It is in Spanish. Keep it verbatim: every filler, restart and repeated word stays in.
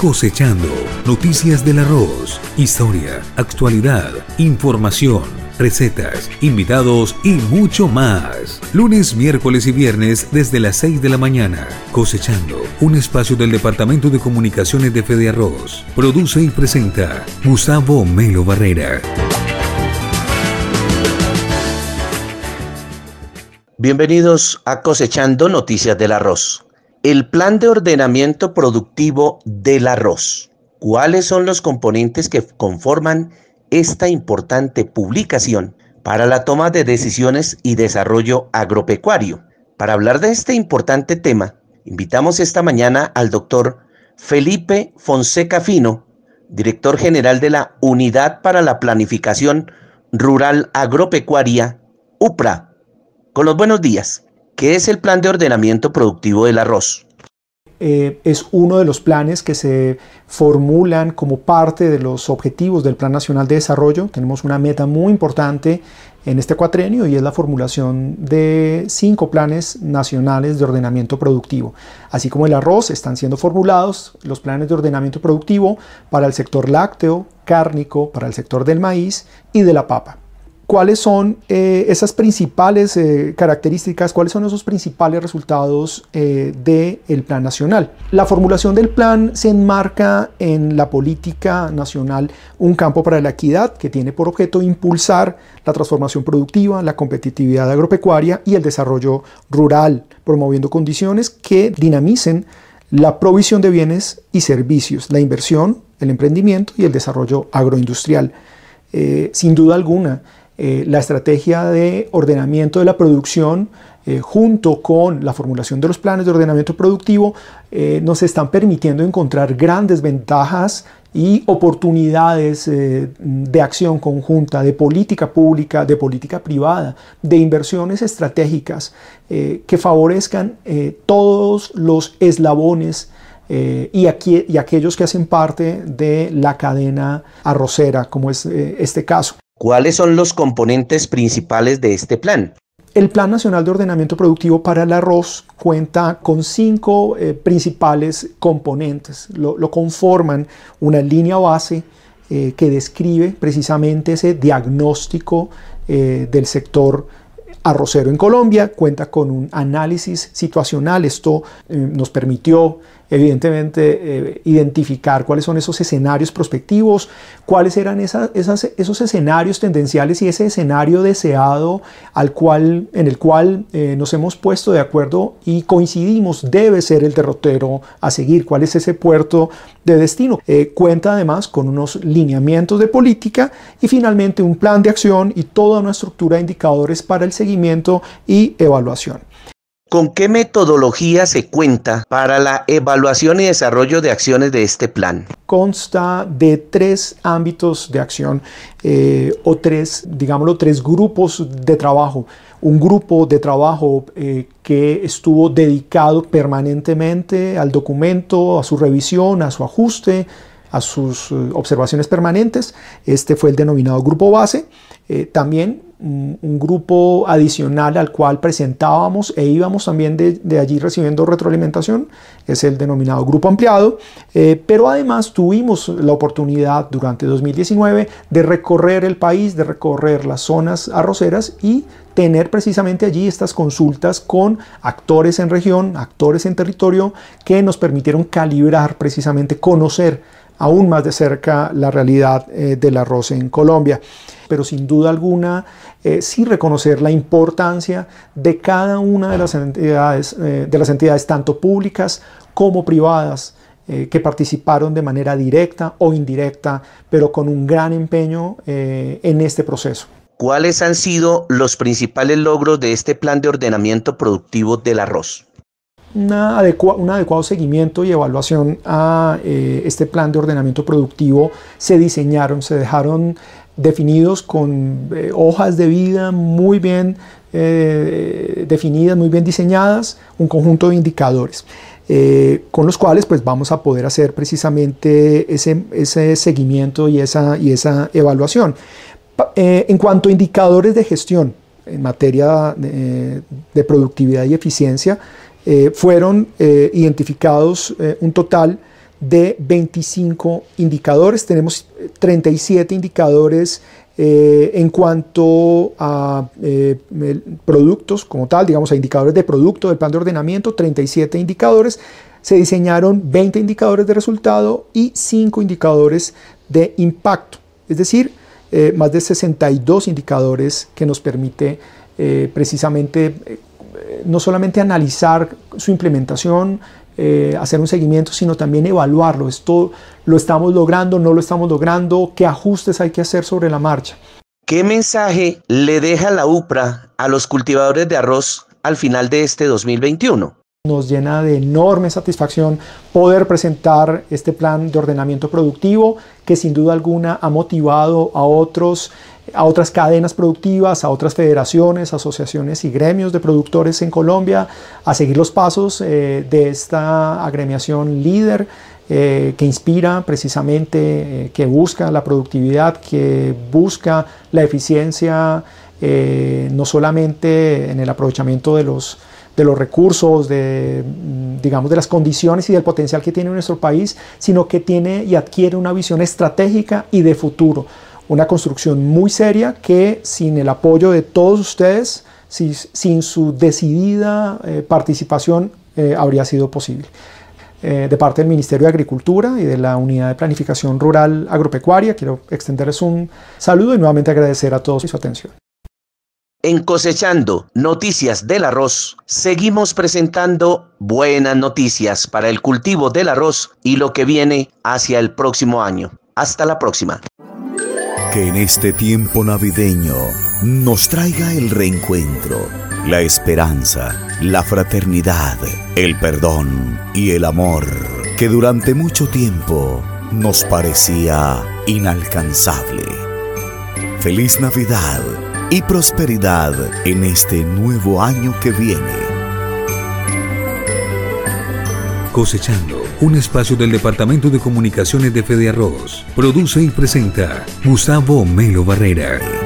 Cosechando, noticias del arroz, historia, actualidad, información, recetas, invitados y mucho más. Lunes, miércoles y viernes desde las seis de la mañana. Cosechando, un espacio del Departamento de Comunicaciones de Fede Arroz. Produce y presenta Gustavo Melo Barrera. Bienvenidos a Cosechando, noticias del arroz. El plan de ordenamiento productivo del arroz. ¿Cuáles son los componentes que conforman esta importante publicación para la toma de decisiones y desarrollo agropecuario? Para hablar de este importante tema, invitamos esta mañana al doctor Felipe Fonseca Fino, director general de la Unidad para la Planificación Rural Agropecuaria, U P R A. Con los buenos días. ¿Qué es el Plan de Ordenamiento Productivo del Arroz? Eh, es uno de los planes que se formulan como parte de los objetivos del Plan Nacional de Desarrollo. Tenemos una meta muy importante en este cuatrenio y es la formulación de cinco planes nacionales de ordenamiento productivo. Así como el arroz, están siendo formulados los planes de ordenamiento productivo para el sector lácteo, cárnico, para el sector del maíz y de la papa. ¿Cuáles son eh, esas principales eh, características, cuáles son esos principales resultados eh, del Plan Nacional? La formulación del plan se enmarca en la política nacional Un Campo para la Equidad, que tiene por objeto impulsar la transformación productiva, la competitividad agropecuaria y el desarrollo rural, promoviendo condiciones que dinamicen la provisión de bienes y servicios, la inversión, el emprendimiento y el desarrollo agroindustrial. Eh, sin duda alguna, Eh, la estrategia de ordenamiento de la producción eh, junto con la formulación de los planes de ordenamiento productivo eh, nos están permitiendo encontrar grandes ventajas y oportunidades eh, de acción conjunta, de política pública, de política privada, de inversiones estratégicas eh, que favorezcan eh, todos los eslabones Eh, y, aquí, y aquellos que hacen parte de la cadena arrocera, como es eh, este caso. ¿Cuáles son los componentes principales de este plan? El Plan Nacional de Ordenamiento Productivo para el Arroz cuenta con cinco eh, principales componentes. Lo, lo conforman una línea base eh, que describe precisamente ese diagnóstico eh, del sector arrocero en Colombia, cuenta con un análisis situacional. Esto eh, nos permitió evidentemente eh, identificar cuáles son esos escenarios prospectivos, cuáles eran esas, esas, esos escenarios tendenciales y ese escenario deseado al cual, en el cual eh, nos hemos puesto de acuerdo y coincidimos debe ser el derrotero a seguir, cuál es ese puerto de destino. Eh, cuenta además con unos lineamientos de política y finalmente un plan de acción y toda una estructura de indicadores para el seguimiento y evaluación. ¿Con qué metodología se cuenta para la evaluación y desarrollo de acciones de este plan? Consta de tres ámbitos de acción eh, o tres, digámoslo, tres grupos de trabajo. Un grupo de trabajo eh, que estuvo dedicado permanentemente al documento, a su revisión, a su ajuste, a sus uh, observaciones permanentes. Este fue el denominado grupo base. Eh, también un, un grupo adicional al cual presentábamos e íbamos también de, de allí recibiendo retroalimentación, es el denominado grupo ampliado, eh, pero además tuvimos la oportunidad durante dos mil diecinueve de recorrer el país, de recorrer las zonas arroceras y tener precisamente allí estas consultas con actores en región, actores en territorio, que nos permitieron calibrar, precisamente conocer aún más de cerca la realidad eh, del arroz en Colombia. Pero sin duda alguna, eh, sí reconocer la importancia de cada una de las entidades, eh, de las entidades tanto públicas como privadas, eh, que participaron de manera directa o indirecta, pero con un gran empeño eh, en este proceso. ¿Cuáles han sido los principales logros de este plan de ordenamiento productivo del arroz? Una adecua- un adecuado seguimiento y evaluación a eh, este plan de ordenamiento productivo se diseñaron, se dejaron definidos con eh, hojas de vida muy bien eh, definidas, muy bien diseñadas, un conjunto de indicadores eh, con los cuales pues, vamos a poder hacer precisamente ese, ese seguimiento y esa, y esa evaluación. Eh, en cuanto a indicadores de gestión en materia de, de productividad y eficiencia, eh, fueron eh, identificados eh, un total de veinticinco indicadores. Tenemos treinta y siete indicadores eh, en cuanto a eh, productos como tal, digamos a indicadores de producto del plan de ordenamiento, treinta y siete indicadores. Se diseñaron veinte indicadores de resultado y cinco indicadores de impacto, es decir, eh, más de sesenta y dos indicadores que nos permite eh, precisamente eh, no solamente analizar su implementación, eh, hacer un seguimiento, sino también evaluarlo. Esto lo estamos logrando, no lo estamos logrando, qué ajustes hay que hacer sobre la marcha. ¿Qué mensaje le deja la UPRA a los cultivadores de arroz al final de este dos mil veintiuno? Nos llena de enorme satisfacción poder presentar este plan de ordenamiento productivo que sin duda alguna ha motivado a, otros, a otras cadenas productivas, a otras federaciones, asociaciones y gremios de productores en Colombia a seguir los pasos eh, de esta agremiación líder eh, que inspira precisamente, eh, que busca la productividad, que busca la eficiencia eh, no solamente en el aprovechamiento de los de los recursos, de, digamos, de las condiciones y del potencial que tiene nuestro país, sino que tiene y adquiere una visión estratégica y de futuro. Una construcción muy seria que sin el apoyo de todos ustedes, si, sin su decidida eh, participación, eh, habría sido posible. Eh, de parte del Ministerio de Agricultura y de la Unidad de Planificación Rural Agropecuaria, quiero extenderles un saludo y nuevamente agradecer a todos su atención. En Cosechando Noticias del Arroz, seguimos presentando buenas noticias para el cultivo del arroz y lo que viene hacia el próximo año. Hasta la próxima. Que en este tiempo navideño nos traiga el reencuentro, la esperanza, la fraternidad, el perdón y el amor que durante mucho tiempo nos parecía inalcanzable. Feliz Navidad y prosperidad en este nuevo año que viene. Cosechando, un espacio del Departamento de Comunicaciones de Fede Arroz. Produce y presenta Gustavo Melo Barrera.